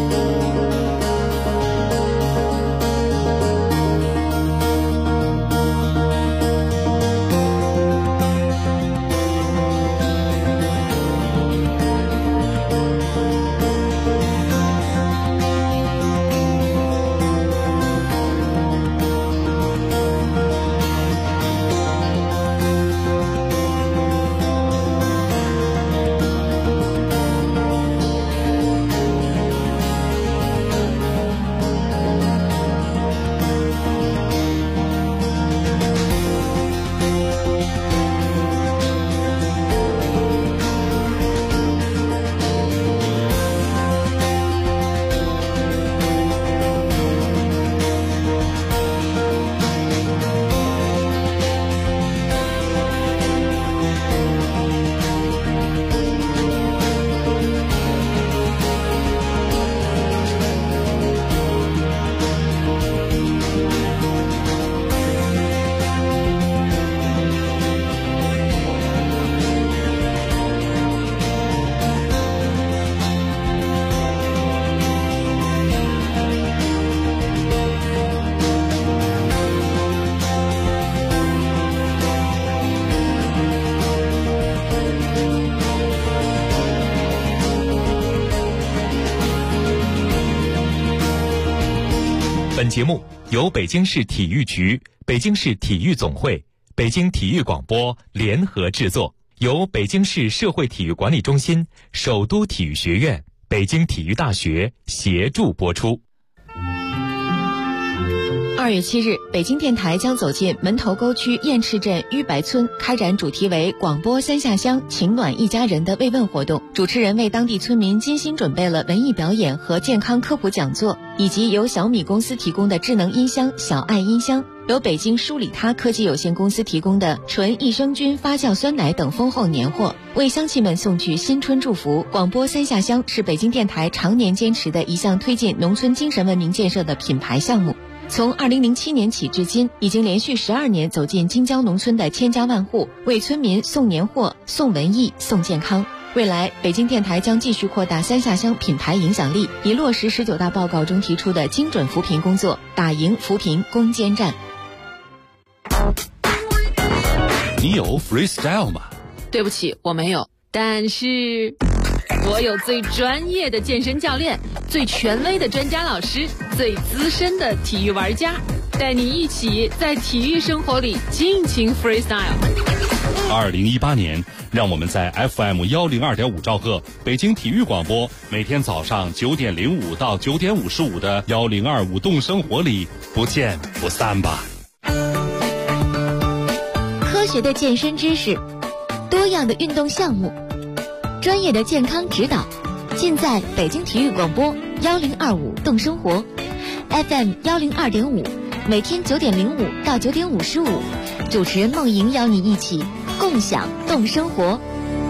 本节目由北京市体育局、北京市体育总会、北京体育广播联合制作，由北京市社会体育管理中心、首都体育学院、北京体育大学协助播出。 2月7日，北京电台将走进门头沟区雁翅镇玉白村，开展主题为广播三下乡，情暖一家人的慰问活动。主持人为当地村民精心准备了文艺表演和健康科普讲座，以及由小米公司提供的智能音箱小爱音箱，由北京舒里他科技有限公司提供的纯益生菌发酵酸奶等丰厚年货，为乡亲们送去新春祝福。广播三下乡是北京电台常年坚持的一项推进农村精神文明建设的品牌项目。从2007年起至今，已经连续12年走进京郊农村的千家万户，为村民送年货、送文艺、送健康。未来，北京电台将继续扩大三下乡品牌影响力，以落实19大报告中提出的精准扶贫工作，打赢扶贫攻坚战。 你有 freestyle 吗？ 对不起，我没有，但是我有最专业的健身教练，最权威的专家老师，最资深的体育玩家，带你一起在体育生活里尽情 freestyle。 2018年，让我们在 FM 102.5兆赫北京体育广播，每天早上9点05到9点55的1025动生活里不见不散吧。 科学的健身知识，多样的运动项目，专业的健康指导，尽在北京体育广播1025动生活 FM 102.5，每天9点05到9点55，主持人梦莹邀你一起共享动生活。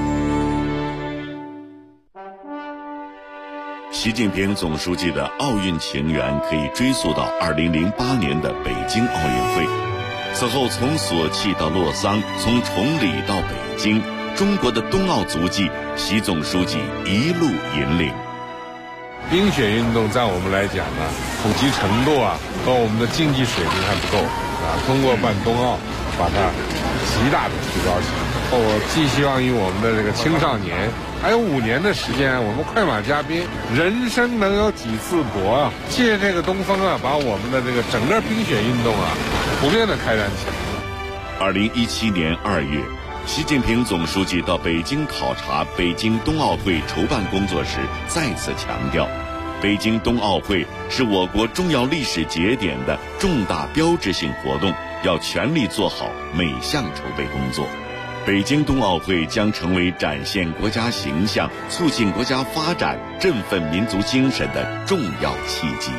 习近平总书记的奥运情缘可以追溯到2008年的北京奥运会。此后从索契到洛桑，从崇礼到北京，中国的冬奥足迹，习总书记一路引领。 冰雪运动在我们来讲呢，普及程度和我们的竞技水平还不够通过办冬奥，把它极大的提高起来。我寄希望于我们的这个青少年，还有5年的时间，我们快马加鞭，人生能有几次搏借这个东风把我们的这个整个冰雪运动普遍的开展起来。 2017年2月，习近平总书记到北京考察北京冬奥会筹办工作时，再次强调，北京冬奥会是我国重要历史节点的重大标志性活动，要全力做好每项筹备工作。北京冬奥会将成为展现国家形象、促进国家发展、振奋民族精神的重要契机。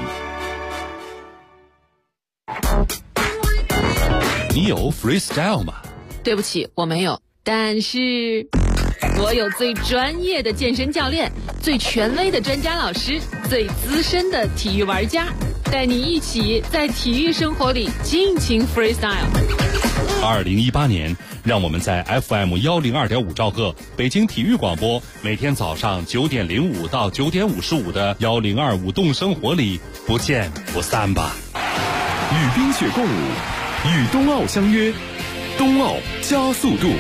你有 freestyle 吗？ 对不起，我没有，但是我有最专业的健身教练，最权威的专家老师，最资深的体育玩家，带你一起在体育生活里尽情 freestyle。 2018年，让我们在 FM 102.5兆赫北京体育广播，每天早上9点05到9点55的1025动生活里不见不散吧。 与冰雪共舞，与冬奥相约，冬奥加速度。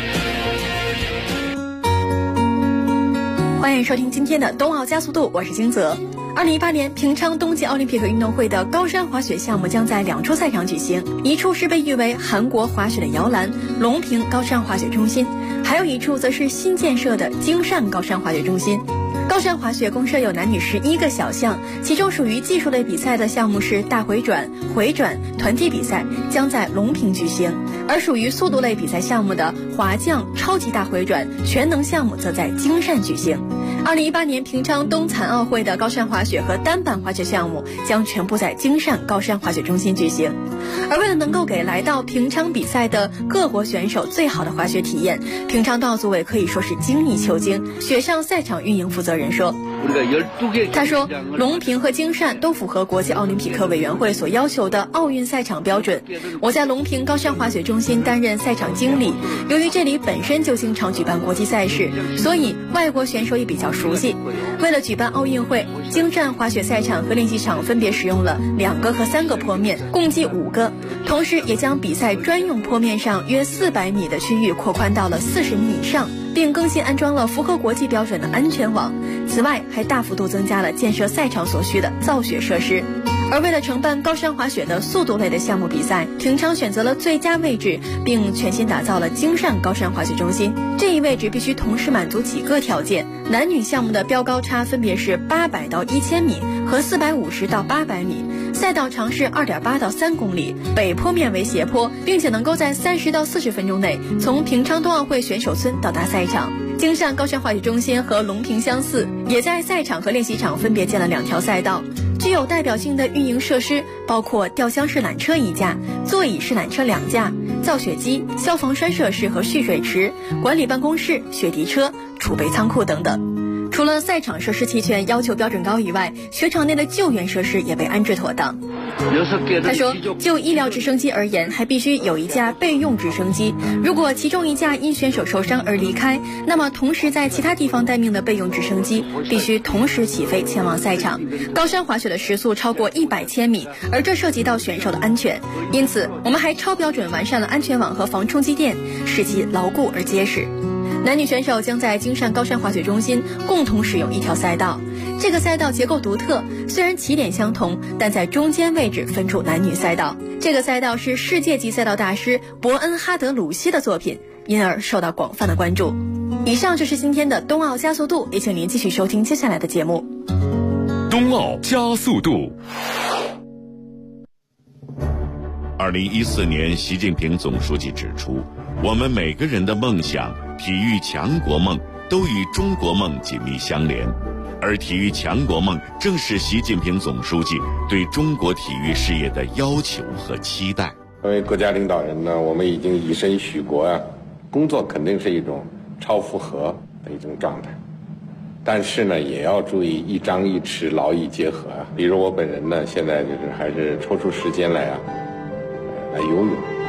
欢迎收听今天的冬奥加速度，我是金泽。2018年平昌冬季奥林匹克运动会的高山滑雪项目将在2处赛场举行，一处是被誉为韩国滑雪的摇篮隆平高山滑雪中心，还有一处则是新建设的京善高山滑雪中心。高山滑雪共设有男女11个小项，其中属于技术类比赛的项目是大回转、回转、团体比赛，将在隆平举行；而属于速度类比赛项目的滑降、超级大回转、全能项目则在京善举行。2018年平昌冬残奥会的高山滑雪和单板滑雪项目将全部在京善高山滑雪中心举行。而为了能够给来到平昌比赛的各国选手最好的滑雪体验，平昌冬奥组委可以说是精益求精。雪上赛场运营负责人说，他说隆平和京善都符合国际奥林匹克委员会所要求的奥运赛场标准。我在隆平高山滑雪中心担任赛场经理，由于这里本身就经常举办国际赛事，所以外国选手也比较熟悉。为了举办奥运会，京善滑雪赛场和练习场分别使用了2个和3个坡面，共计5个，同时也将比赛专用坡面上约400米的区域扩宽到了40米以上，并更新安装了符合国际标准的安全网。此外，还大幅度增加了建设赛场所需的造雪设施。而为了承办高山滑雪的速度类的项目比赛，平昌选择了最佳位置，并全新打造了京善高山滑雪中心。这一位置必须同时满足几个条件：男女项目的标高差分别是800到1000米和450到800米，赛道长是2.8到3公里，北坡面为斜坡，并且能够在30到40分钟内从平昌冬奥会选手村到达赛场。京善高山滑雪中心和隆平相似，也在赛场和练习场分别建了2条赛道。具有代表性的运营设施包括吊箱式缆车1架、座椅式缆车2架、造雪机、消防栓设施和蓄水池、管理办公室、雪地车、储备仓库等等。 除了赛场设施齐全、要求标准高以外，雪场内的救援设施也被安置妥当。他说，就医疗直升机而言，还必须有一架备用直升机。如果其中一架因选手受伤而离开，那么同时在其他地方待命的备用直升机必须同时起飞前往赛场。高山滑雪的时速超过100千米，而这涉及到选手的安全，因此我们还超标准完善了安全网和防冲击垫，使其牢固而结实。男女选手将在京汕高山滑雪中心共同使用一条赛道，这个赛道结构独特，虽然起点相同，但在中间位置分出男女赛道。这个赛道是世界级赛道大师伯恩哈德鲁西的作品，因而受到广泛的关注。以上就是今天的冬奥加速度，也请您继续收听接下来的节目。 冬奥加速度。 2014年，习近平总书记指出，我们每个人的梦想、体育强国梦都与中国梦紧密相连，而体育强国梦正是习近平总书记对中国体育事业的要求和期待。 作为国家领导人呢，我们已经以身许国啊，工作肯定是一种超负荷的一种状态，但是呢，也要注意一张一弛，劳逸结合啊。比如我本人呢，现在就是还是抽出时间来游泳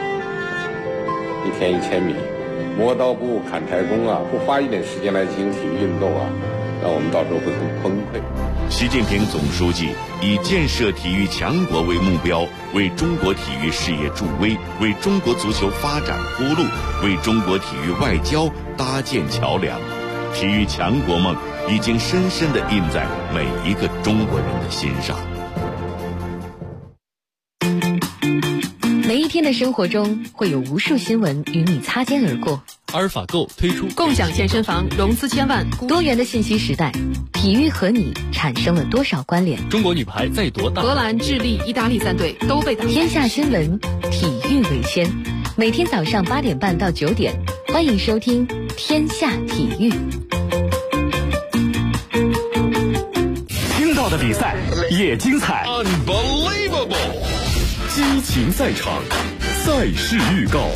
，1天1000米，磨刀不误砍柴工啊，不花一点时间来进行体育运动啊，那我们到时候会很崩溃。 习近平总书记以建设体育强国为目标，为中国体育事业助威，为中国足球发展铺路，为中国体育外交搭建桥梁。体育强国梦已经深深地印在每一个中国人的心上。 每一天的生活中会有无数新闻与你擦肩而过。 阿尔法购推出共享健身房融资1000万。 多元的信息时代，体育和你产生了多少关联？ 中国女排在夺大。 荷兰、智利、意大利3队都被打。 天下新闻，体育为先。每天早上8点半到9点，欢迎收听《天下体育》。 听到的比赛也精彩 ，Unbelievable！ 激情赛场，赛事预告。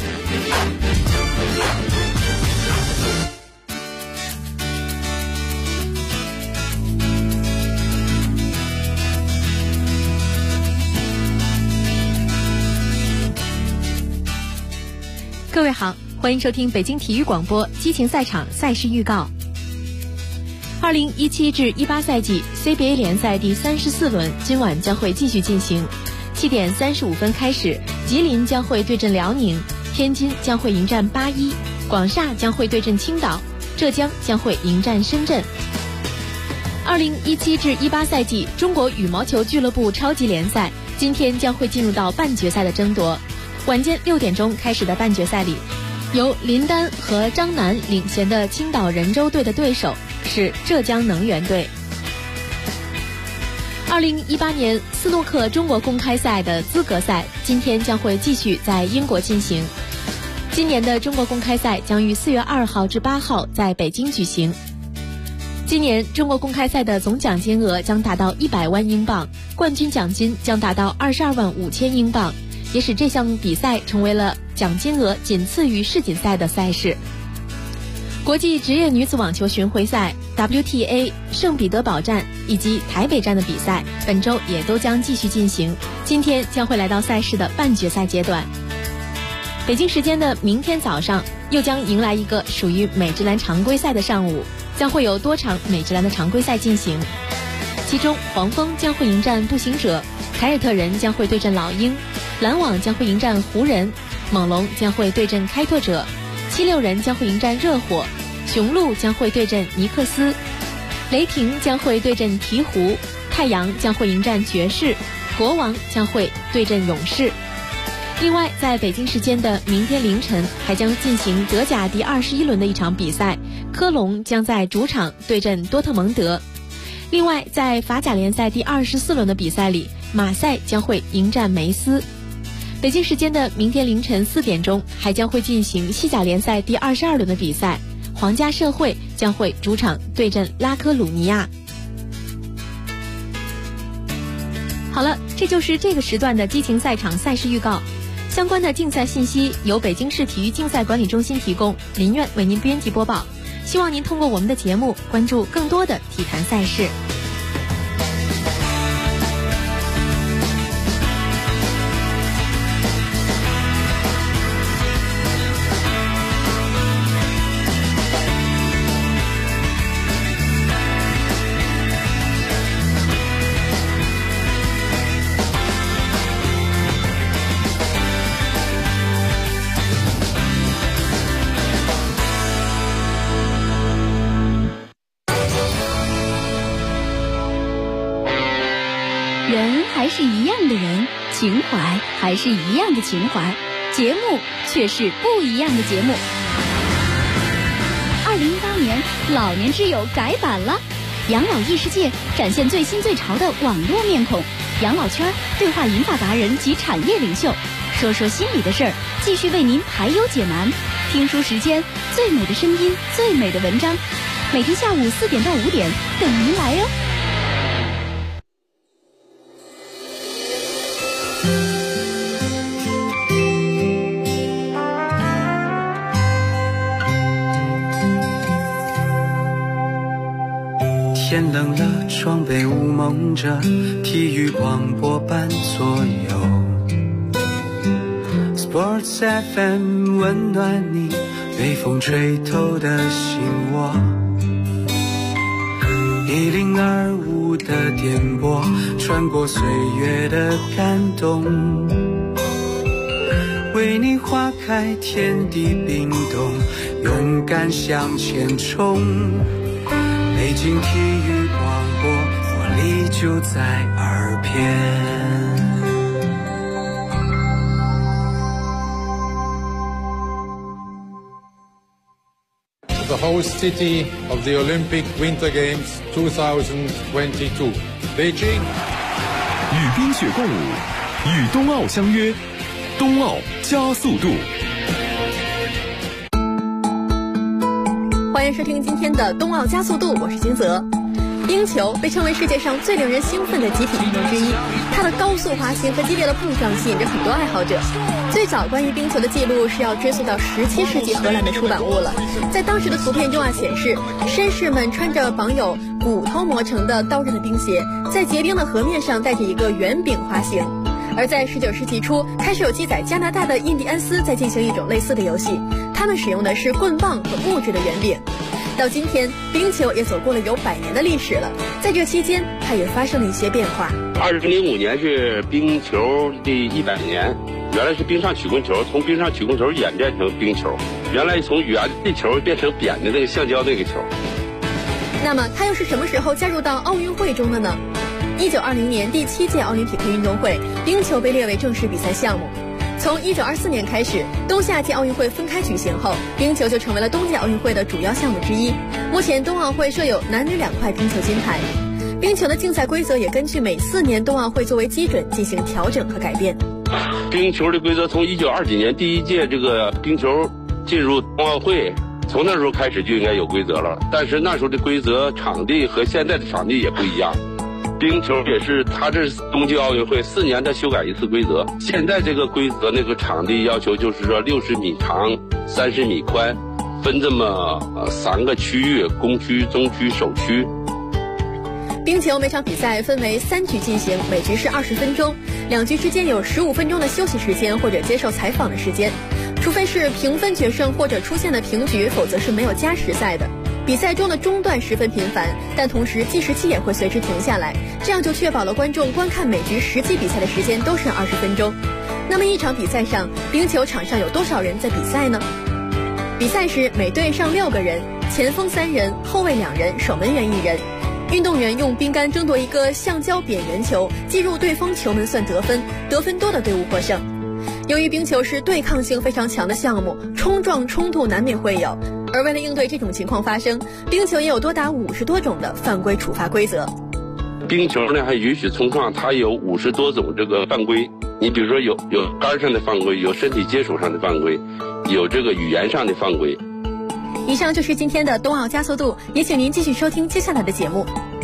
各位好，欢迎收听北京体育广播激情赛场赛事预告。2017至18赛季 CBA 联赛第34轮今晚将会继续进行。7点35分开始，吉林将会对阵辽宁，天津将会迎战81，广厦将会对阵青岛，浙江将会迎战深圳。2017至18赛季中国羽毛球俱乐部超级联赛今天将会进入到半决赛的争夺。晚间6点钟开始的半决赛里，由林丹和张楠领衔的青岛人州队的对手是浙江能源队。2018年斯诺克中国公开赛的资格赛今天将会继续在英国进行。今年的中国公开赛将于4月2号至8号在北京举行。今年中国公开赛的总奖金额将达到100万英镑，冠军奖金将达到22万5千英镑，也使这项比赛成为了奖金额仅次于世锦赛的赛事。国际职业女子网球巡回赛 WTA 圣彼得堡站以及台北站的比赛本周也都将继续进行，今天将会来到赛事的半决赛阶段。北京时间的明天早上又将迎来一个属于美职篮常规赛的上午，将会有多场美职篮的常规赛进行，其中黄蜂将会迎战步行者，凯尔特人将会对阵老鹰，篮网将会迎战湖人，猛龙将会对阵开拓者，76人将会迎战热火，雄鹿将会对阵尼克斯，雷霆将会对阵鹈鹕，太阳将会迎战爵士，国王将会对阵勇士。另外在北京时间的明天凌晨还将进行德甲第21轮的一场比赛，科隆将在主场对阵多特蒙德。另外在法甲联赛第24轮的比赛里，马赛将会迎战梅斯。北京时间的明天凌晨4点钟还将会进行西甲联赛第22轮的比赛，皇家社会将会主场对阵拉科鲁尼亚。好了，这就是这个时段的激情赛场赛事预告。相关的竞赛信息由北京市体育竞赛管理中心提供，林苑为您编辑播报。 希望您通过我们的节目关注更多的体坛赛事。 人还是一样的人，情怀还是一样的情怀，节目却是不一样的节目。2018年，老年之友改版了，养老异世界展现最新最潮的网络面孔，养老圈对话银发达人及产业领袖，说说心里的事儿，继续为您排忧解难。听书时间，最美的声音，最美的文章，每天下午4点到5点等您来哟。 天冷了，窗被雾蒙着，体育广播伴左右。Sports FM 温暖你，被风吹透的心窝。1025的电波，穿过岁月的感动，为你花开，天地冰冻，勇敢向前冲。北京体育广播，活力就在耳边。 The host city of the Olympic Winter Games 2022, Beijing. 与冰雪共舞，与冬奥相约，冬奥加速度。 欢迎收听今天的冬奥加速度，我是金泽。冰球被称为世界上最令人兴奋的集体运动之一，它的高速滑行和激烈的碰撞吸引着很多爱好者。最早关于冰球的记录是要追溯到17世纪荷兰的出版物了。在当时的图片中显示绅士们穿着绑有骨头磨成的刀刃的冰鞋，在结冰的河面上带着一个圆柄滑行。而在19世纪初，开始有记载加拿大的印第安斯在进行一种类似的游戏，他们使用的是棍棒和木质的圆柄。到今天，冰球也走过了有100年的历史了，在这期间，它也发生了一些变化。 2005年是冰球第100年，原来是冰上曲棍球，从冰上曲棍球演变成冰球，原来从圆的球变成扁的那个橡胶那个球。 那么它又是什么时候加入到奥运会中的呢？1920年第7届奥林匹克运动会，冰球被列为正式比赛项目。从1924年开始，冬夏季奥运会分开举行后，冰球就成为了冬季奥运会的主要项目之一。目前冬奥会设有男女2块冰球金牌。冰球的竞赛规则也根据每4年冬奥会作为基准进行调整和改变。 冰球的规则从1920几年第1届这个冰球进入冬奥会，从那时候开始就应该有规则了。但是那时候的规则场地和现在的场地也不一样。冰球也是，它这是冬季奥运会4年它修改一次规则。现在这个规则那个场地要求就是说60米长，30米宽，分这么3个区域：攻区、中区、守区。 冰球每场比赛分为3局进行，每局是20分钟，2局之间有15分钟的休息时间或者接受采访的时间。除非是平分决胜或者出现的平局，否则是没有加时赛的。比赛中的中断十分频繁，但同时计时器也会随之停下来，这样就确保了观众观看每局实际比赛的时间都是20分钟。那么一场比赛上，冰球场上有多少人在比赛呢？比赛时每队上6个人，前锋3人，后卫2人，守门员1人。运动员用冰杆争夺一个橡胶扁圆球，击入对方球门算得分，得分多的队伍获胜。由于冰球是对抗性非常强的项目，冲撞冲突难免会有，而为了应对这种情况发生，冰球也有多达50多种的犯规处罚规则。 冰球呢还允许冲撞，它有50多种这个犯规。你比如说有杆上的犯规，有身体接触上的犯规，有这个语言上的犯规。 以上就是今天的冬奥加速度，也请您继续收听接下来的节目。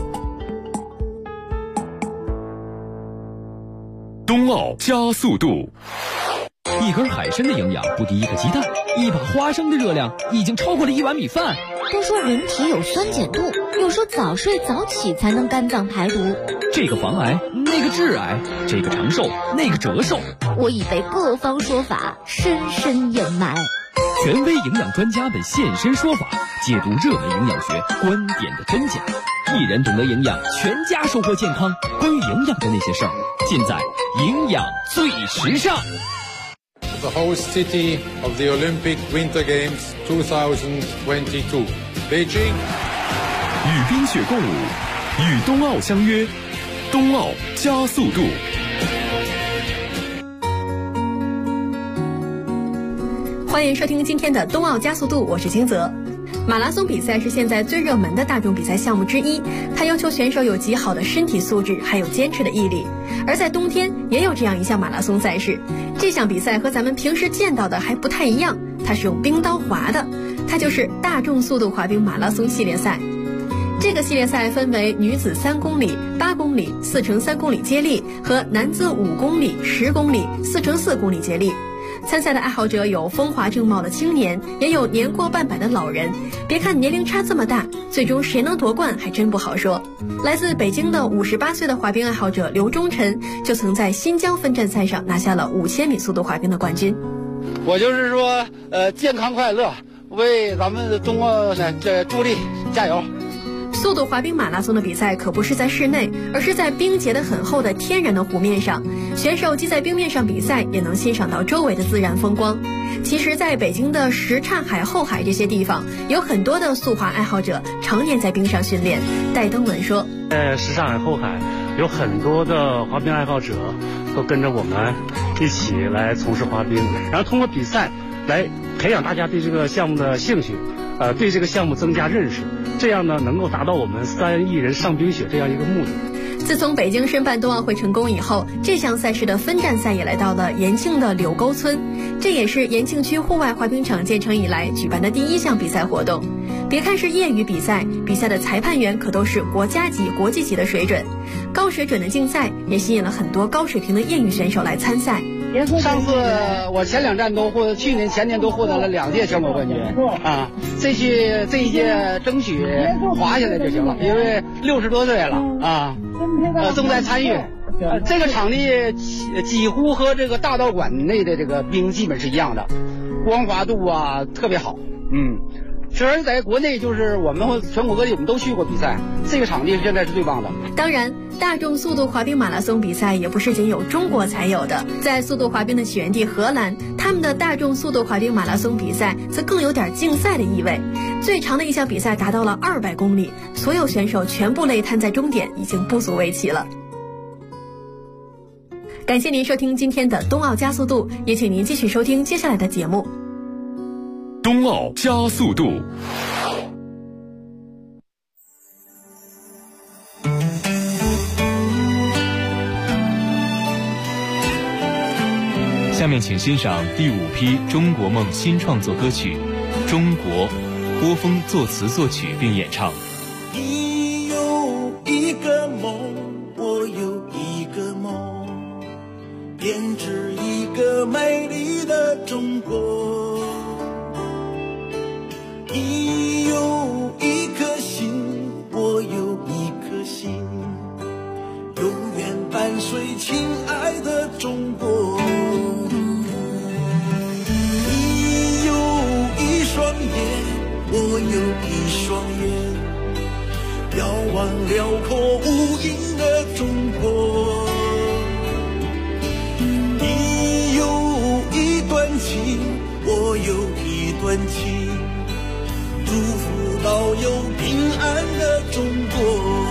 冬奥加速度。 一根海参的营养不敌一个鸡蛋，一把花生的热量已经超过了1碗米饭。 都说人体有酸碱度，又说早睡早起才能肝脏排毒。 这个防癌，那个致癌，这个长寿，那个折寿。 我已被各方说法深深掩埋。 权威营养专家们现身说法，解读热门营养学观点的真假。一人懂得营养，全家收获健康。关于营养的那些事儿，尽在营养最时尚。 The host city of the Olympic Winter Games 2022, Beijing. 与冰雪共舞，与冬奥相约，冬奥加速度。 欢迎收听今天的冬奥加速度，我是金泽。马拉松比赛是现在最热门的大众比赛项目之一，它要求选手有极好的身体素质，还有坚持的毅力。而在冬天也有这样一项马拉松赛事，这项比赛和咱们平时见到的还不太一样，它是用冰刀划的，它就是大众速度滑冰马拉松系列赛。这个系列赛分为女子3公里、8公里、4×3公里接力和男子5公里、10公里、4×4公里接力。参赛的爱好者有风华正茂的青年，也有年过半百的老人。别看年龄差这么大，最终谁能夺冠还真不好说。来自北京的58岁的滑冰爱好者刘忠臣，就曾在新疆分站赛上拿下了5000米速度滑冰的冠军。 我就是说，健康快乐，为咱们冬奥呢助力，加油！ 速度滑冰马拉松的比赛可不是在室内，而是在冰结得很厚的天然的湖面上，选手既在冰面上比赛，也能欣赏到周围的自然风光。其实在北京的什刹海、后海这些地方，有很多的速滑爱好者常年在冰上训练。戴登文说， 什刹海、后海有很多的滑冰爱好者都跟着我们一起来从事滑冰，然后通过比赛来培养大家对这个项目的兴趣，对这个项目增加认识，这样呢能够达到我们3亿人上冰雪这样一个目的。 自从北京申办冬奥会成功以后，这项赛事的分站赛也来到了延庆的柳沟村，这也是延庆区户外滑冰场建成以来举办的第1项比赛活动。别看是业余比赛，比赛的裁判员可都是国家级、国际级的水准。高水准的竞赛也吸引了很多高水平的业余选手来参赛。 上次我前2站去年前年都获得了2届全国冠军啊！这一届争取滑下来就行了，因为60多岁了啊，正在参与。这个场地几乎和这个大道馆内的这个冰基本是一样的，光滑度啊特别好，其实在国内就是我们全国各地我们都去过比赛，这个场地现在是最棒的。 当然，大众速度滑冰马拉松比赛也不是仅有中国才有的，在速度滑冰的起源地荷兰，他们的大众速度滑冰马拉松比赛则更有点竞赛的意味。最长的一项比赛达到了200公里，所有选手全部累瘫在终点，已经不足为奇了。感谢您收听今天的冬奥加速度，也请您继续收听接下来的节目。 冬奥加速度。 下面请欣赏第5批中国梦新创作歌曲《中国》，郭峰作词作曲并演唱。 你有一个梦，我有一个梦，编织一个美丽的中国。你有一颗心，我有一颗心，永远伴随亲爱的中国。你有一双眼，我有一双眼，遥望辽阔无垠的中国。你有一段情，我有一段情，祝福保佑平安的中国。